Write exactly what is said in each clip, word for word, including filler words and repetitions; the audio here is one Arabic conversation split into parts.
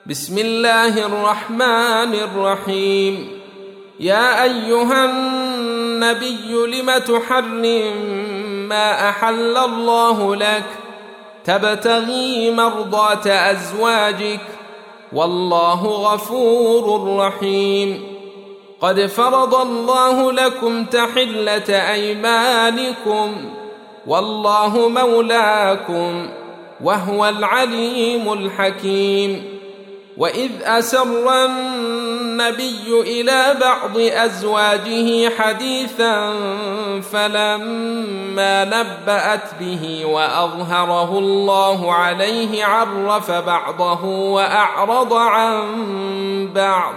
بسم الله الرحمن الرحيم. يا أيها النبي لم تحرم ما أحل الله لك تبتغي مرضات أزواجك والله غفور رحيم. قد فرض الله لكم تحلة أيمانكم والله مولاكم وهو العليم الحكيم. وإذ أسر النبي إلى بعض أزواجه حديثا فلما نبأت به وأظهره الله عليه عرف بعضه وأعرض عن بعض،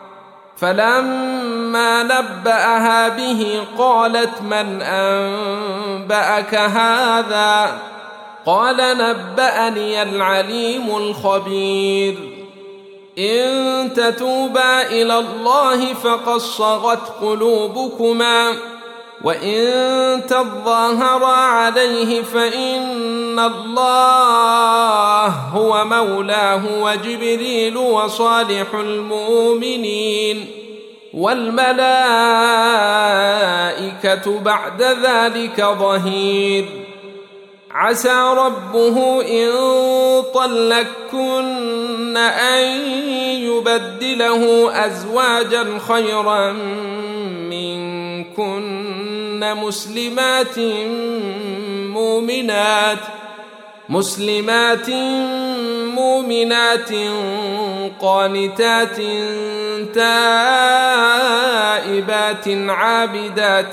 فلما نبأها به قالت من أنبأك هذا؟ قال نبأني العليم الخبير. إن تتوبا إلى الله فقد صغت قلوبكما وإن تظاهرا عليه فإن الله هو مولاه وجبريل وصالح المؤمنين والملائكة بعد ذلك ظهير. عسى ربه إن طلقكن أن يبدله أزواجا خيرا منكن مسلمات مؤمنات مسلمات مؤمنات قانتات تائبات عابدات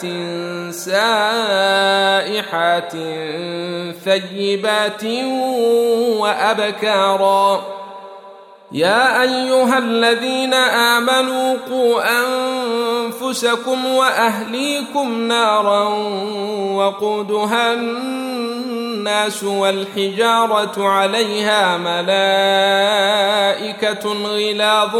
سائحات ثيبات وأبكارا. يا أيها الذين آمنوا قوا أنفسكم وأهليكم نارا وقودها الناس والحجارة عليها ملائكة غلاظ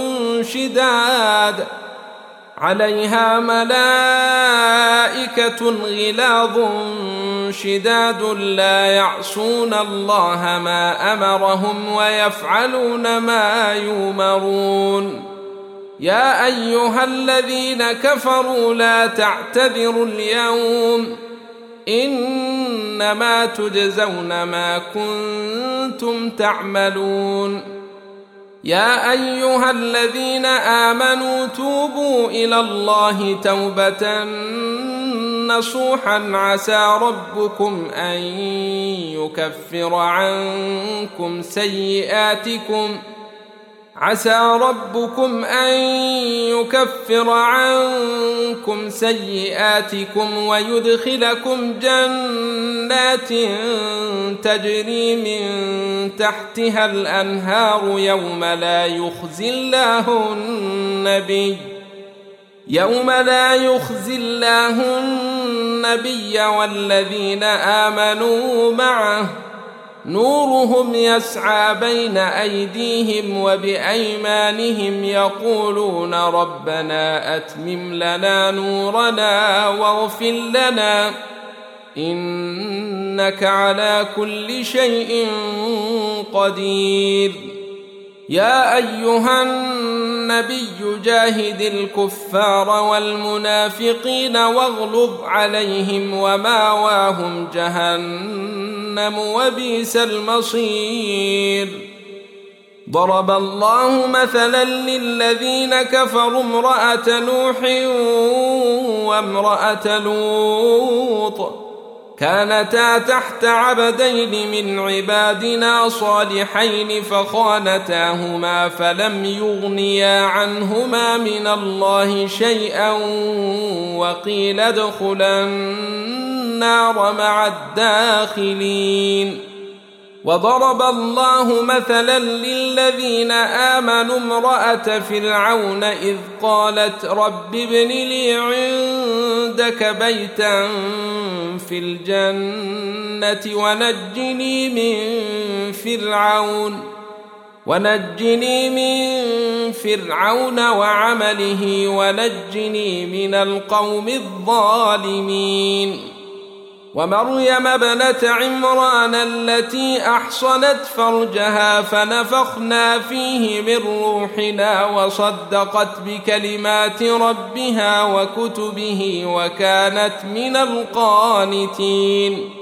شداد عليها ملائكة غلاظ شداد لا يعصون الله ما أمرهم ويفعلون ما يؤمرون. يا أيها الذين كفروا لا تعتذروا اليوم إنما تجزون ما كنتم تعملون. يا أيها الذين آمنوا توبوا إلى الله توبة نصوحا عسى ربكم أن يكفر عنكم سيئاتكم عسى ربكم أن يكفر عنكم سيئاتكم ويدخلكم جنات تجري من تحتها الأنهار يوم لا يخزي الله النبي يوم لا يخزي الله النبي والذين آمنوا معه نورهم يسعى بين أيديهم وبأيمانهم يقولون ربنا أتمم لنا نورنا واغفر لنا إنك على كل شيء قدير. يا أيها النبي جاهد الكفار والمنافقين واغلظ عليهم وماواهم جهنم وبئس المصير. ضرب الله مثلا للذين كفروا امرأة نوح وامرأة لوط كانتا تحت عبدين من عبادنا صالحين فخانتاهما فلم يغنيا عنهما من الله شيئا وقيل ادخلا النار مع الداخلين. وضرب الله مثلا للذين آمنوا امرأة فرعون إذ قالت رب ابن لي عندك بيتا في الجنة ونجني من فرعون ونجني من فرعون وعمله ونجني من القوم الظالمين. ومريم ابنة عمران التي أحصنت فرجها فنفخنا فيه من روحنا وصدقت بكلمات ربها وكتبه وكانت من القانتين